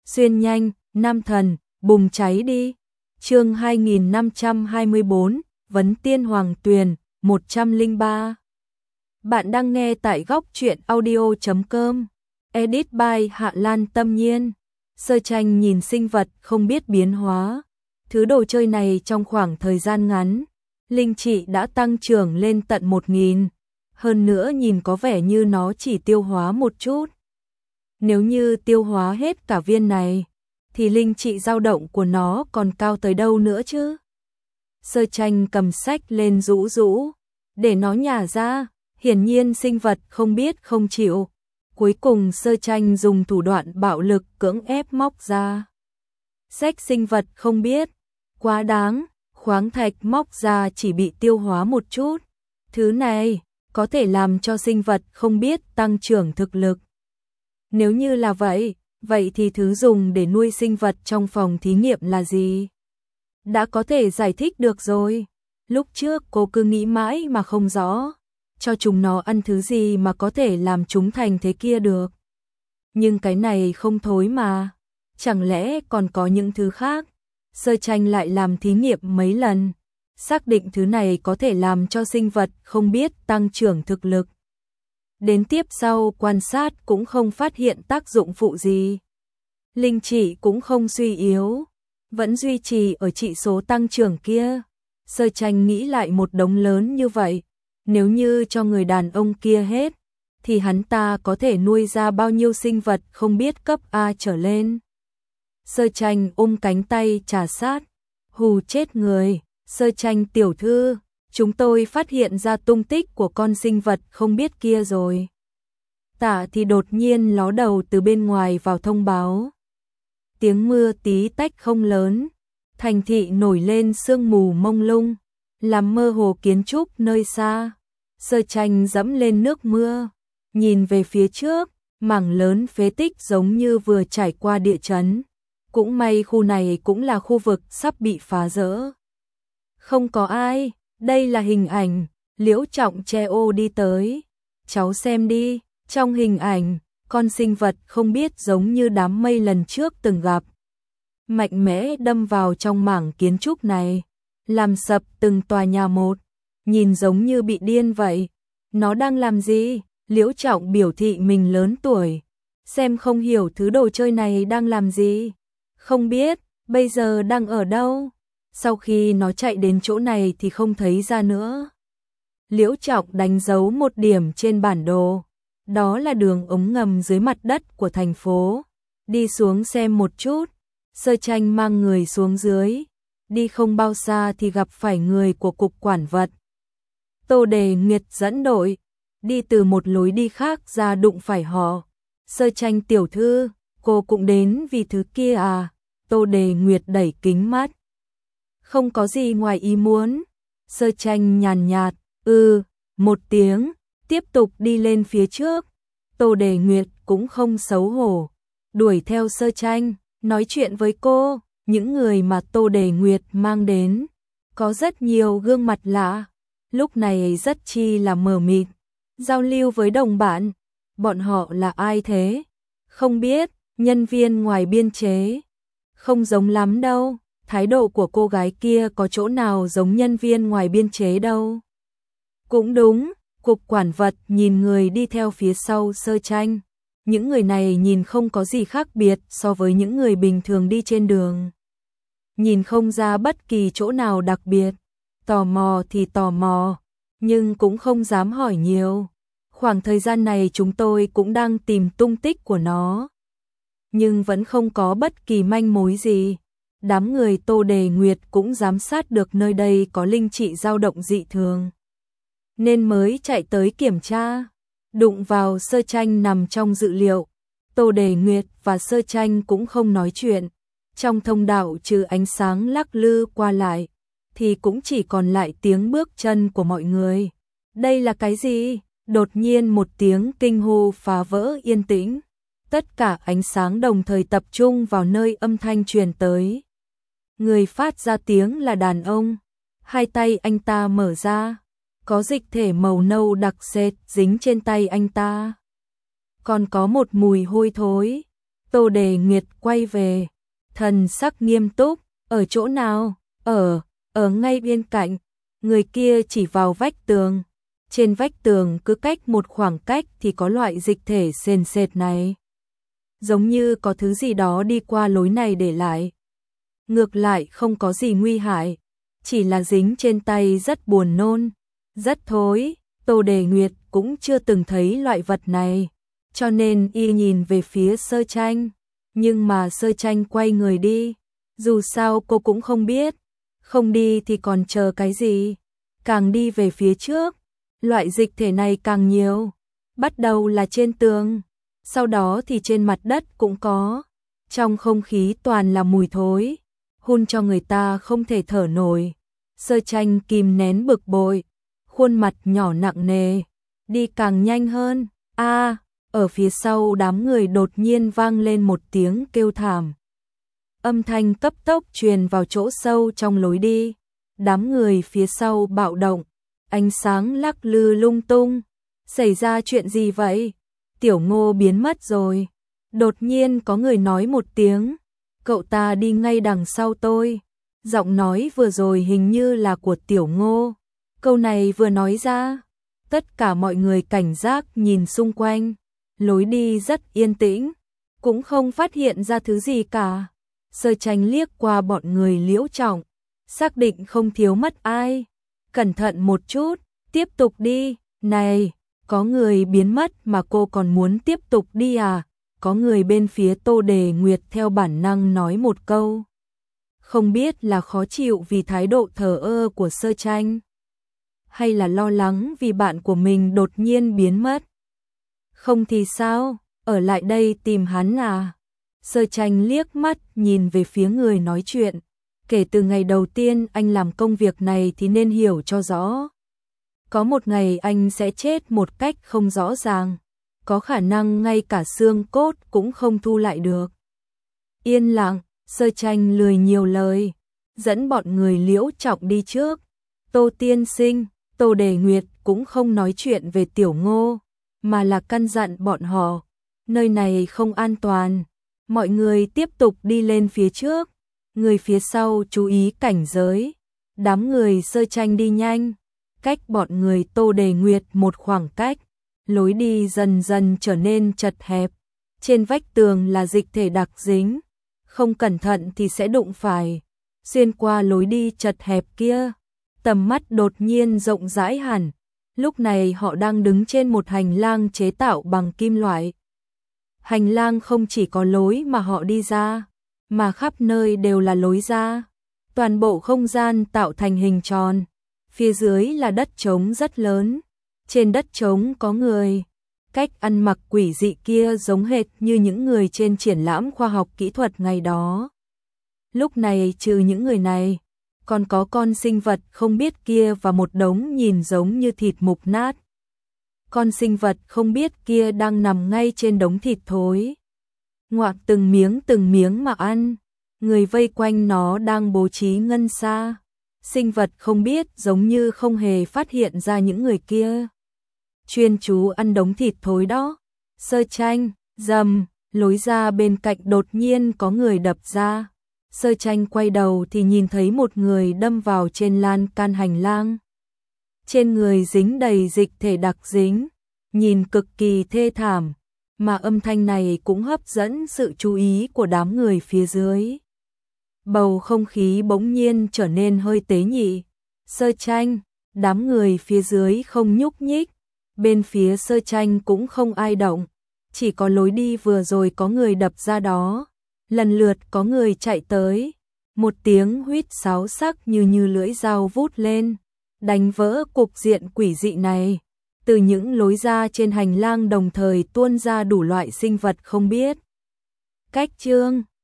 xuyên nhanh, nam thần, bùng cháy đi. Chương 2524, Vấn Tiên Hoàng Tuyền, 103. Bạn đang nghe tại góc truyện audio.com. Edit by Hạ Lan Tâm Nhiên. Sơ tranh nhìn sinh vật không biết biến hóa. Thứ đồ chơi này trong khoảng thời gian ngắn, linh trị đã tăng trưởng lên tận 1000. Hơn nữa nhìn có vẻ như nó chỉ tiêu hóa một chút. Nếu như tiêu hóa hết cả viên này, thì linh trị dao động của nó còn cao tới đâu nữa chứ? Sơ tranh cầm sách lên rũ rũ, để nó nhả ra, hiển nhiên sinh vật không biết không chịu. Cuối cùng sơ tranh dùng thủ đoạn bạo lực cưỡng ép móc ra. Sách sinh vật không biết, quá đáng, khoáng thạch móc ra chỉ bị tiêu hóa một chút. Thứ này có thể làm cho sinh vật không biết tăng trưởng thực lực. Nếu như là vậy, vậy thì thứ dùng để nuôi sinh vật trong phòng thí nghiệm là gì? Đã có thể giải thích được rồi. Lúc trước cô cứ nghĩ mãi mà không rõ, cho chúng nó ăn thứ gì mà có thể làm chúng thành thế kia được. Nhưng cái này không thối mà, chẳng lẽ còn có những thứ khác? Sơ tranh lại làm thí nghiệm mấy lần, xác định thứ này có thể làm cho sinh vật không biết tăng trưởng thực lực. Đến tiếp sau quan sát cũng không phát hiện tác dụng phụ gì. Linh trị cũng không suy yếu, vẫn duy trì ở trị số tăng trưởng kia. Sơ tranh nghĩ lại một đống lớn như vậy, nếu như cho người đàn ông kia hết, thì hắn ta có thể nuôi ra bao nhiêu sinh vật không biết cấp A trở lên. Sơ tranh ôm cánh tay trà sát, hù chết người. Sơ tranh tiểu thư, chúng tôi phát hiện ra tung tích của con sinh vật không biết kia rồi. Tạ thì đột nhiên ló đầu từ bên ngoài vào thông báo. Tiếng mưa tí tách không lớn, thành thị nổi lên sương mù mông lung, làm mơ hồ kiến trúc nơi xa. Sơ tranh dẫm lên nước mưa, nhìn về phía trước, mảng lớn phế tích giống như vừa trải qua địa chấn. Cũng may khu này cũng là khu vực sắp bị phá rỡ. Không có ai, đây là hình ảnh, Liễu Trọng che ô đi tới. Cháu xem đi, trong hình ảnh, con sinh vật không biết giống như đám mây lần trước từng gặp. Mạnh mẽ đâm vào trong mảng kiến trúc này, làm sập từng tòa nhà một, nhìn giống như bị điên vậy. Nó đang làm gì? Liễu Trọng biểu thị mình lớn tuổi, xem không hiểu thứ đồ chơi này đang làm gì. Không biết, bây giờ đang ở đâu? Sau khi nó chạy đến chỗ này thì không thấy ra nữa. Liễu Trọng đánh dấu một điểm trên bản đồ. Đó là đường ống ngầm dưới mặt đất của thành phố. Đi xuống xem một chút. Sơ tranh mang người xuống dưới. Đi không bao xa thì gặp phải người của cục quản vật. Tô Đề Nguyệt dẫn đội. Đi từ một lối đi khác ra đụng phải họ. Sơ tranh tiểu thư, cô cũng đến vì thứ kia à? Tô Đề Nguyệt đẩy kính mắt. Không có gì ngoài ý muốn. Sơ tranh nhàn nhạt, một tiếng, tiếp tục đi lên phía trước. Tô Đề Nguyệt cũng không xấu hổ, đuổi theo sơ tranh, nói chuyện với cô. Những người mà Tô Đề Nguyệt mang đến, có rất nhiều gương mặt lạ, lúc này rất chi là mờ mịt. Giao lưu với đồng bạn, bọn họ là ai thế? Không biết, nhân viên ngoài biên chế. Không giống lắm đâu. Thái độ của cô gái kia có chỗ nào giống nhân viên ngoài biên chế đâu. Cũng đúng, cục quản vật nhìn người đi theo phía sau sơ tranh. Những người này nhìn không có gì khác biệt so với những người bình thường đi trên đường. Nhìn không ra bất kỳ chỗ nào đặc biệt. Tò mò thì tò mò, nhưng cũng không dám hỏi nhiều. Khoảng thời gian này chúng tôi cũng đang tìm tung tích của nó, nhưng vẫn không có bất kỳ manh mối gì. Đám người Tô Đề Nguyệt cũng giám sát được nơi đây có linh trị dao động dị thường, nên mới chạy tới kiểm tra. Đụng vào sơ tranh nằm trong dự liệu. Tô Đề Nguyệt và sơ tranh cũng không nói chuyện. Trong thông đạo trừ ánh sáng lắc lư qua lại, thì cũng chỉ còn lại tiếng bước chân của mọi người. Đây là cái gì? Đột nhiên một tiếng kinh hô phá vỡ yên tĩnh. Tất cả ánh sáng đồng thời tập trung vào nơi âm thanh truyền tới. Người phát ra tiếng là đàn ông. Hai tay anh ta mở ra, có dịch thể màu nâu đặc sệt dính trên tay anh ta. Còn có một mùi hôi thối. Tô Đề Nguyệt quay về, thần sắc nghiêm túc, ở chỗ nào? Ở ngay bên cạnh. Người kia chỉ vào vách tường. Trên vách tường cứ cách một khoảng cách thì có loại dịch thể sền sệt này. Giống như có thứ gì đó đi qua lối này để lại. Ngược lại không có gì nguy hại, chỉ là dính trên tay rất buồn nôn, rất thối. Tô Đề Nguyệt cũng chưa từng thấy loại vật này, cho nên y nhìn về phía Sơ Tranh, nhưng mà Sơ Tranh quay người đi. Dù sao cô cũng không biết, không đi thì còn chờ cái gì, càng đi về phía trước, loại dịch thể này càng nhiều. Bắt đầu là trên tường, sau đó thì trên mặt đất cũng có. Trong không khí toàn là mùi thối, hun cho người ta không thể thở nổi. Sơ Tranh kìm nén bực bội, khuôn mặt nhỏ nặng nề, đi càng nhanh hơn. Ở phía sau đám người đột nhiên vang lên một tiếng kêu thảm. Âm thanh cấp tốc truyền vào chỗ sâu trong lối đi. Đám người phía sau bạo động, ánh sáng lắc lư lung tung. Xảy ra chuyện gì vậy? Tiểu Ngô biến mất rồi. Đột nhiên có người nói một tiếng, cậu ta đi ngay đằng sau tôi. Giọng nói vừa rồi hình như là của Tiểu Ngô. Câu này vừa nói ra, tất cả mọi người cảnh giác nhìn xung quanh. Lối đi rất yên tĩnh, cũng không phát hiện ra thứ gì cả. Sơ Tranh liếc qua bọn người Liễu Trọng, xác định không thiếu mất ai. Cẩn thận một chút, tiếp tục đi. Này, có người biến mất mà cô còn muốn tiếp tục đi à? Có người bên phía Tô Đề Nguyệt theo bản năng nói một câu. Không biết là khó chịu vì thái độ thờ ơ của Sơ Tranh, hay là lo lắng vì bạn của mình đột nhiên biến mất. Không thì sao, ở lại đây tìm hắn à? Sơ Tranh liếc mắt nhìn về phía người nói chuyện. Kể từ ngày đầu tiên anh làm công việc này thì nên hiểu cho rõ. Có một ngày anh sẽ chết một cách không rõ ràng. Có khả năng ngay cả xương cốt cũng không thu lại được. Yên lặng, Sơ Tranh lười nhiều lời, dẫn bọn người Liễu Trọng đi trước. Tô tiên sinh, Tô Đề Nguyệt cũng không nói chuyện về Tiểu Ngô, mà là căn dặn bọn họ, nơi này không an toàn. Mọi người tiếp tục đi lên phía trước, người phía sau chú ý cảnh giới. Đám người Sơ Tranh đi nhanh, cách bọn người Tô Đề Nguyệt một khoảng cách. Lối đi dần dần trở nên chật hẹp. Trên vách tường là dịch thể đặc dính, không cẩn thận thì sẽ đụng phải. Xuyên qua lối đi chật hẹp kia, tầm mắt đột nhiên rộng rãi hẳn. Lúc này họ đang đứng trên một hành lang chế tạo bằng kim loại. Hành lang không chỉ có lối mà họ đi ra, mà khắp nơi đều là lối ra. Toàn bộ không gian tạo thành hình tròn. Phía dưới là đất trống rất lớn. Trên đất trống có người. Cách ăn mặc quỷ dị kia giống hệt như những người trên triển lãm khoa học kỹ thuật ngày đó. Lúc này trừ những người này, còn có con sinh vật không biết kia và một đống nhìn giống như thịt mục nát. Con sinh vật không biết kia đang nằm ngay trên đống thịt thối, ngoạc từng miếng mà ăn. Người vây quanh nó đang bố trí ngân xa. Sinh vật không biết giống như không hề phát hiện ra những người kia chuyên chú ăn đống thịt thối đó. Sơ Tranh, rầm, lối ra bên cạnh đột nhiên có người đập ra. Sơ Tranh quay đầu thì nhìn thấy một người đâm vào trên lan can hành lang. Trên người dính đầy dịch thể đặc dính, nhìn cực kỳ thê thảm, mà âm thanh này cũng hấp dẫn sự chú ý của đám người phía dưới. Bầu không khí bỗng nhiên trở nên hơi tế nhị. Sơ Tranh, đám người phía dưới không nhúc nhích, bên phía Sơ Tranh cũng không ai động, chỉ có lối đi vừa rồi có người đập ra đó. Lần lượt có người chạy tới, một tiếng huýt sáo sắc như lưỡi dao vút lên, đánh vỡ cục diện quỷ dị này. Từ những lối ra trên hành lang đồng thời tuôn ra đủ loại sinh vật không biết. Cách chương